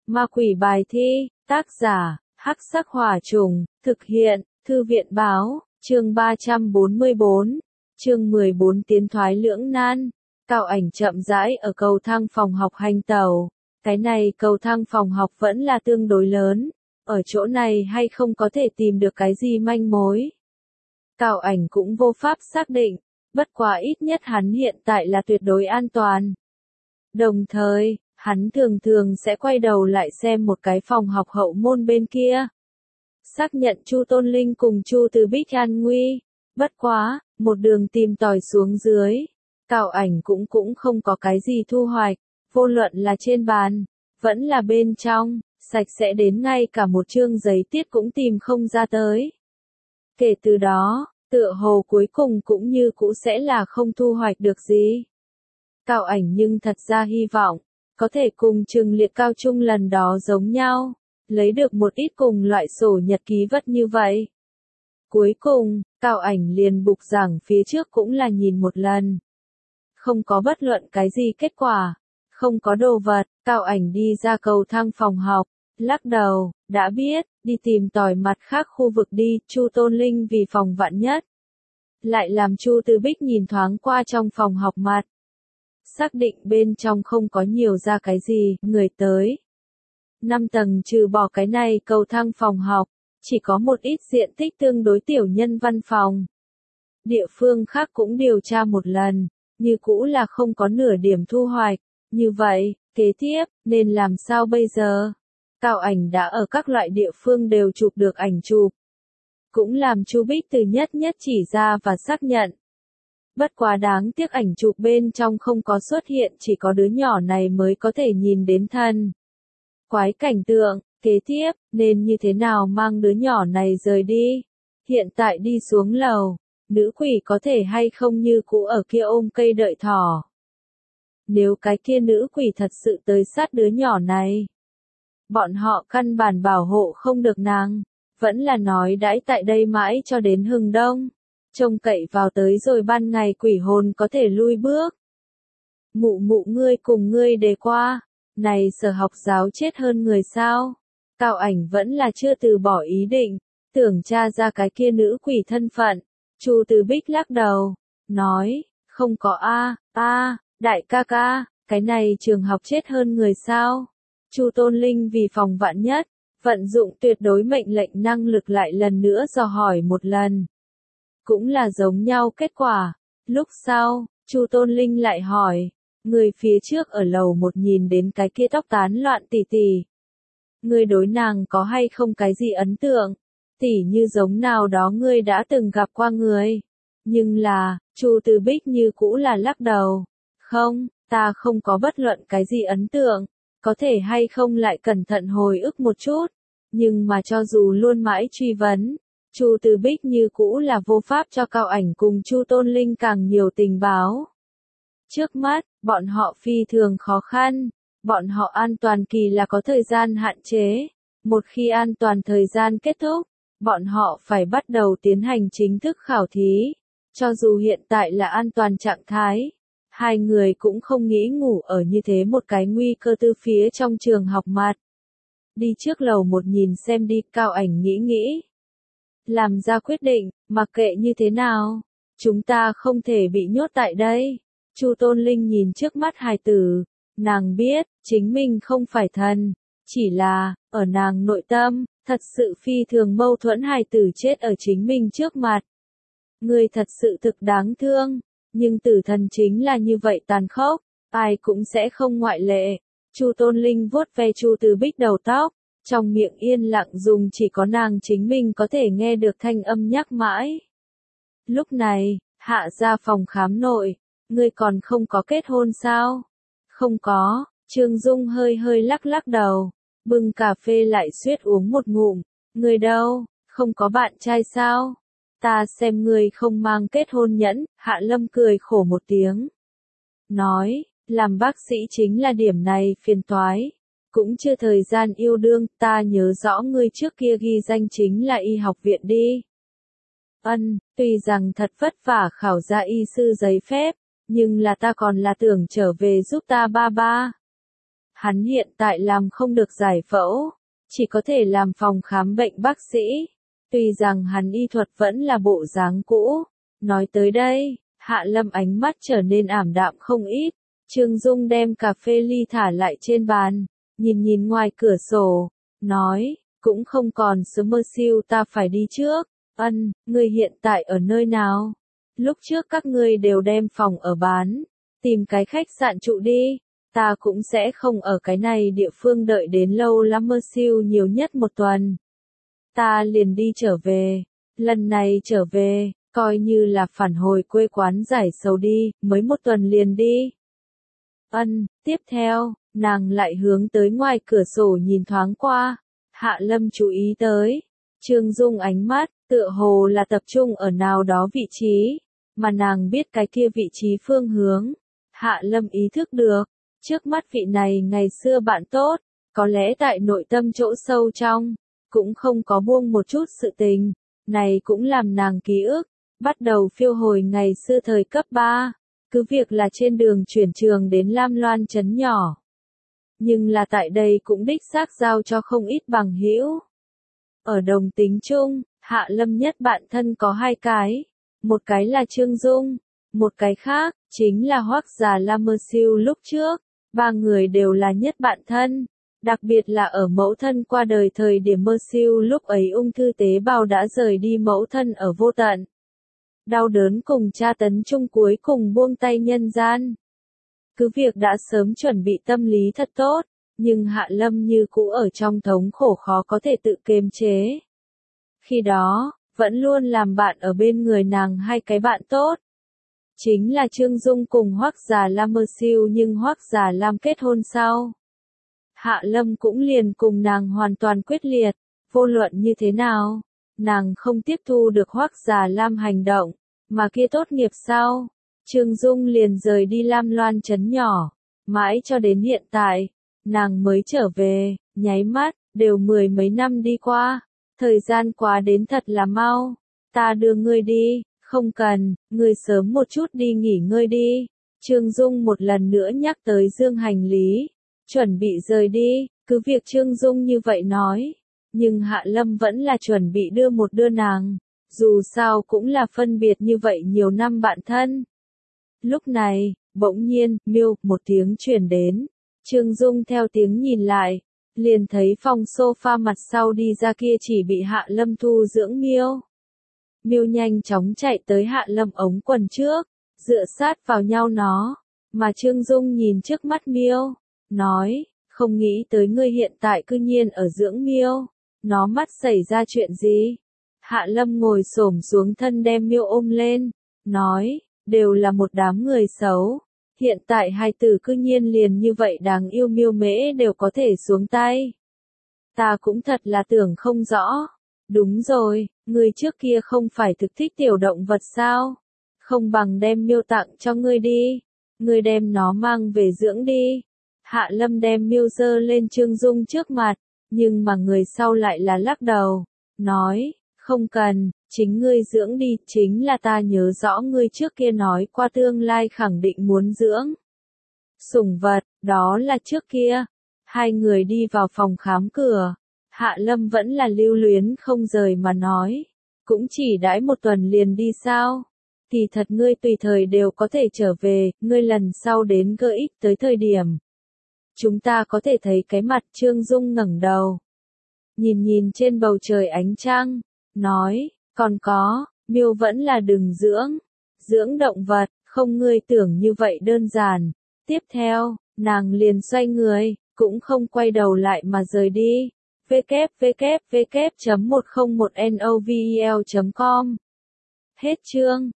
Ma quỷ bài thi, tác giả, Hắc Sắc Hỏa Trùng, thực hiện, Thư viện báo, chương 344, chương 14 tiến thoái lưỡng nan. Cao Ảnh chậm rãi ở cầu thang phòng học hành tẩu. Cái này cầu thang phòng học vẫn là tương đối lớn, ở chỗ này hay không có thể tìm được cái gì manh mối. Cao Ảnh cũng vô pháp xác định, bất quá ít nhất hắn hiện tại là tuyệt đối an toàn. Đồng thời, hắn thường thường sẽ quay đầu lại xem một cái phòng học hậu môn bên kia. Xác nhận Chu Tôn Linh cùng Chu Từ Bích an nguy. Bất quá, một đường tìm tòi xuống dưới, Cao Ảnh cũng không có cái gì thu hoạch, vô luận là trên bàn, vẫn là bên trong, sạch sẽ đến ngay cả một chương giấy tiết cũng tìm không ra tới. Kể từ đó, tựa hồ cuối cùng cũng như cũ sẽ là không thu hoạch được gì. Cao Ảnh nhưng thật ra hy vọng, có thể cùng Trừng Liệt cao trung lần đó giống nhau, lấy được một ít cùng loại sổ nhật ký vất như vậy. Cuối cùng, Cao Ảnh liền bục giảng phía trước cũng là nhìn một lần. Không có bất luận cái gì kết quả, không có đồ vật, Cao Ảnh đi ra cầu thang phòng học, lắc đầu, đã biết, đi tìm tòi mặt khác khu vực đi, Chu Tôn Linh vì phòng vạn nhất. Lại làm Chu Từ Bích nhìn thoáng qua trong phòng học mặt. Xác định bên trong không có nhiều ra cái gì, người tới. 5 tầng trừ bỏ cái này cầu thang phòng học, chỉ có một ít diện tích tương đối tiểu nhân văn phòng. Địa phương khác cũng điều tra một lần, như cũ là không có nửa điểm thu hoạch. Như vậy, kế tiếp, nên làm sao bây giờ? Cao Ảnh đã ở các loại địa phương đều chụp được ảnh chụp. Cũng làm Chu Bích từ nhất chỉ ra và xác nhận. Bất quá đáng tiếc ảnh chụp bên trong không có xuất hiện, chỉ có đứa nhỏ này mới có thể nhìn đến thân. Quái cảnh tượng, kế tiếp, nên như thế nào mang đứa nhỏ này rời đi? Hiện tại đi xuống lầu, nữ quỷ có thể hay không như cũ ở kia ôm cây đợi thỏ? Nếu cái kia nữ quỷ thật sự tới sát đứa nhỏ này, bọn họ căn bản bảo hộ không được nàng, vẫn là nói đãi tại đây mãi cho đến hừng đông, trông cậy vào tới rồi ban ngày quỷ hồn có thể lui bước. Mụ mụ ngươi cùng ngươi đề qua, này Sở Học giáo chết hơn người sao? Cao Ảnh vẫn là chưa từ bỏ ý định, tưởng tra ra cái kia nữ quỷ thân phận. Chu Từ Bích lắc đầu, nói, không có đại ca ca, cái này trường học chết hơn người sao? Chu Tôn Linh vì phòng vạn nhất, vận dụng tuyệt đối mệnh lệnh năng lực lại lần nữa dò hỏi một lần. Cũng là giống nhau kết quả. Lúc sau, Chu Tôn Linh lại hỏi, người phía trước ở lầu 1 nhìn đến cái kia tóc tán loạn tỷ tỷ. Ngươi đối nàng có hay không cái gì ấn tượng? Tỉ như giống nào đó ngươi đã từng gặp qua người. Nhưng là, Chu Từ Bích như cũ là lắc đầu. Không, ta không có bất luận cái gì ấn tượng. Có thể hay không lại cẩn thận hồi ức một chút. Nhưng mà cho dù luôn mãi truy vấn, Chu Từ Bích như cũ là vô pháp cho Cao Ảnh cùng Chu Tôn Linh càng nhiều tình báo. Trước mắt, bọn họ phi thường khó khăn. Bọn họ an toàn kỳ là có thời gian hạn chế. Một khi an toàn thời gian kết thúc, bọn họ phải bắt đầu tiến hành chính thức khảo thí. Cho dù hiện tại là an toàn trạng thái, hai người cũng không nghĩ ngủ ở như thế một cái nguy cơ từ phía trong trường học mặt. Đi trước lầu 1 nhìn xem đi, Cao Ảnh nghĩ. Làm ra quyết định, mặc kệ như thế nào, chúng ta không thể bị nhốt tại đây. Chu Tôn Linh nhìn trước mắt hài tử, nàng biết, chính mình không phải thần, chỉ là, ở nàng nội tâm, thật sự phi thường mâu thuẫn hài tử chết ở chính mình trước mặt. Người thật sự thực đáng thương, nhưng tử thần chính là như vậy tàn khốc, ai cũng sẽ không ngoại lệ. Chu Tôn Linh vuốt ve Chu Từ Bích đầu tóc, trong miệng yên lặng dùng chỉ có nàng chính mình có thể nghe được thanh âm nhắc mãi. Lúc này, hạ ra phòng khám nội, ngươi còn không có kết hôn sao? Không có, Trương Dung hơi lắc đầu, bưng cà phê lại suýt uống một ngụm. Ngươi đâu, không có bạn trai sao? Ta xem ngươi không mang kết hôn nhẫn. Hạ Lâm cười khổ một tiếng. Nói, làm bác sĩ chính là điểm này phiền toái. Cũng chưa thời gian yêu đương, ta nhớ rõ ngươi trước kia ghi danh chính là y học viện đi. Tuy rằng thật vất vả khảo ra y sư giấy phép, nhưng là ta còn là tưởng trở về giúp ta ba. Hắn hiện tại làm không được giải phẫu, chỉ có thể làm phòng khám bệnh bác sĩ. Tuy rằng hắn y thuật vẫn là bộ dáng cũ. Nói tới đây, Hạ Lâm ánh mắt trở nên ảm đạm không ít. Trương Dung đem cà phê ly thả lại trên bàn, nhìn nhìn ngoài cửa sổ, nói, cũng không còn Summerfield ta phải đi trước. Ân, ngươi hiện tại ở nơi nào? Lúc trước các ngươi đều đem phòng ở bán, tìm cái khách sạn trụ đi. Ta cũng sẽ không ở cái này địa phương đợi đến lâu lắm, Summerfield nhiều nhất một tuần. Ta liền đi trở về, lần này trở về, coi như là phản hồi quê quán giải sầu đi, mới một tuần liền đi. Ân, tiếp theo, nàng lại hướng tới ngoài cửa sổ nhìn thoáng qua. Hạ Lâm chú ý tới, Trương Dung ánh mắt, tựa hồ là tập trung ở nào đó vị trí, mà nàng biết cái kia vị trí phương hướng. Hạ Lâm ý thức được, trước mắt vị này ngày xưa bạn tốt, có lẽ tại nội tâm chỗ sâu trong, cũng không có buông một chút sự tình, này cũng làm nàng ký ức, bắt đầu phiêu hồi ngày xưa thời cấp 3, cứ việc là trên đường chuyển trường đến Lam Loan trấn nhỏ. Nhưng là tại đây cũng đích xác giao cho không ít bằng hữu. Ở đồng tính chung, Hạ Lâm nhất bạn thân có 2 cái, một cái là Trương Dung, một cái khác, chính là Hoắc già Summerfield lúc trước, 3 người đều là nhất bạn thân. Đặc biệt là ở mẫu thân qua đời thời điểm Summerfield lúc ấy ung thư tế bào đã rời đi mẫu thân ở vô tận. Đau đớn cùng tra tấn chung cuối cùng buông tay nhân gian. Cứ việc đã sớm chuẩn bị tâm lý thật tốt, nhưng Hạ Lâm như cũ ở trong thống khổ khó có thể tự kiềm chế. Khi đó, vẫn luôn làm bạn ở bên người nàng 2 cái bạn tốt. Chính là Trương Dung cùng Hoắc già Summerfield, nhưng Hoắc già Lam kết hôn sau. Hạ Lâm cũng liền cùng nàng hoàn toàn quyết liệt, vô luận như thế nào, nàng không tiếp thu được Hoắc già Lam hành động, mà kia tốt nghiệp sau, Trương Dung liền rời đi Lam Loan trấn nhỏ, mãi cho đến hiện tại, nàng mới trở về, nháy mắt, đều 10 mấy năm đi qua, thời gian quá đến thật là mau, ta đưa ngươi đi, không cần, ngươi sớm một chút đi nghỉ ngơi đi. Trương Dung một lần nữa nhắc tới dương hành lý, chuẩn bị rời đi, cứ việc Trương Dung như vậy nói, nhưng Hạ Lâm vẫn là chuẩn bị đưa nàng, dù sao cũng là phân biệt như vậy nhiều năm bạn thân. Lúc này, bỗng nhiên, miêu, một tiếng truyền đến, Trương Dung theo tiếng nhìn lại, liền thấy phòng sofa mặt sau đi ra kia chỉ bị Hạ Lâm thu dưỡng miêu. Miêu nhanh chóng chạy tới Hạ Lâm ống quần trước, dựa sát vào nhau nó, mà Trương Dung nhìn trước mắt miêu, nói, không nghĩ tới ngươi hiện tại cư nhiên ở dưỡng miêu, nó mắt xảy ra chuyện gì? Hạ Lâm ngồi xổm xuống thân đem miêu ôm lên, nói, đều là một đám người xấu, hiện tại hai tử cư nhiên liền như vậy đáng yêu, miêu mễ đều có thể xuống tay. Ta cũng thật là tưởng không rõ. Đúng rồi, ngươi trước kia không phải thực thích tiểu động vật sao? Không bằng đem miêu tặng cho ngươi đi, ngươi đem nó mang về dưỡng đi. Hạ Lâm đem miêu dơ lên Trương Dung trước mặt, nhưng mà người sau lại là lắc đầu, nói, không cần, chính ngươi dưỡng đi, chính là ta nhớ rõ ngươi trước kia nói qua tương lai khẳng định muốn dưỡng sủng vật, đó là trước kia. Hai người đi vào phòng khám cửa, Hạ Lâm vẫn là lưu luyến không rời mà nói, cũng chỉ đãi một tuần liền đi sao? Thì thật ngươi tùy thời đều có thể trở về, ngươi lần sau đến gợi ích tới thời điểm. Chúng ta có thể thấy cái mặt. Trương Dung ngẩng đầu, nhìn nhìn trên bầu trời ánh trăng, nói, còn có, miêu vẫn là đừng dưỡng động vật, không ngươi tưởng như vậy đơn giản. Tiếp theo, nàng liền xoay người, cũng không quay đầu lại mà rời đi. www.101novel.com Hết chương.